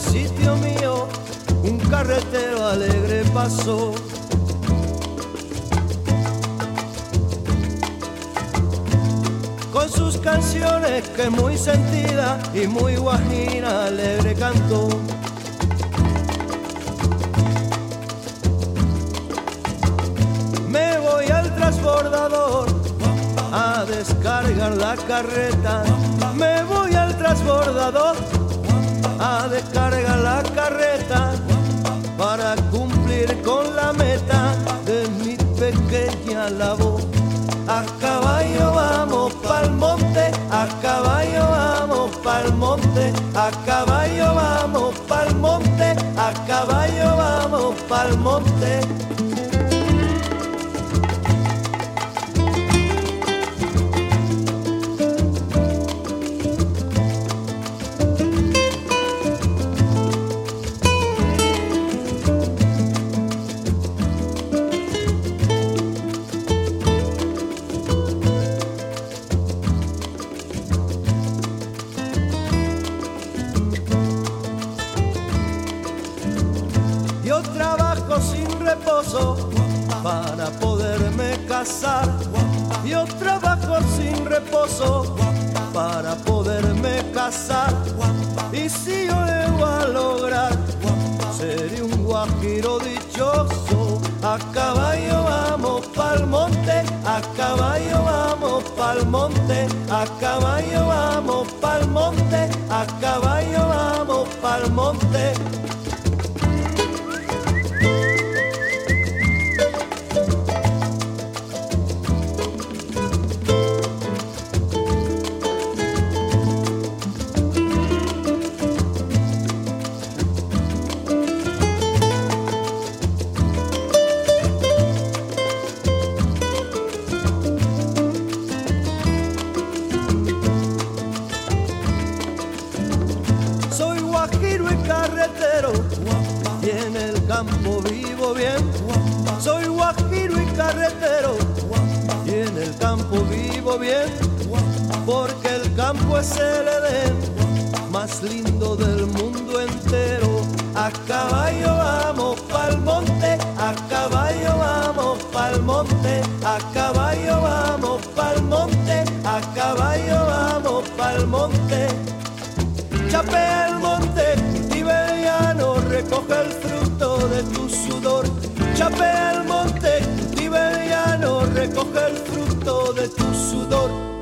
sitio mío un carretero alegre pasó. Con sus canciones que muy sentida y muy guajira alegre cantó. Me voy al transbordador a descargar la carreta. Me voy al transbordador a descargar la carreta para cumplir con la meta de mi pequeña labor. A caballo vamos pa'l monte, a caballo vamos pa'l monte, a caballo vamos pa'l monte, a caballo vamos pa'l monte. Yo trabajo sin reposo para poderme casar. Yo trabajo sin reposo para poderme casar. Y si yo llego a lograr, seré un guajiro dichoso. A caballo vamos pa'l monte, a caballo vamos pa'l monte, a caballo vamos pa'l monte, a caballo vamos pa'l monte. Soy guajiro y carretero y en el campo vivo bien. Soy guajiro y carretero y en el campo vivo bien, porque el campo es el Edén más lindo del mundo entero. A caballo vamos pa'l monte, a caballo vamos pa'l monte, a caballo vamos pa'l monte, a caballo vamos pa'l monte. Chapea el monte, tiberiano, recoge el fruto de tu sudor. Chapea el monte, tiberiano, recoge el fruto de tu sudor.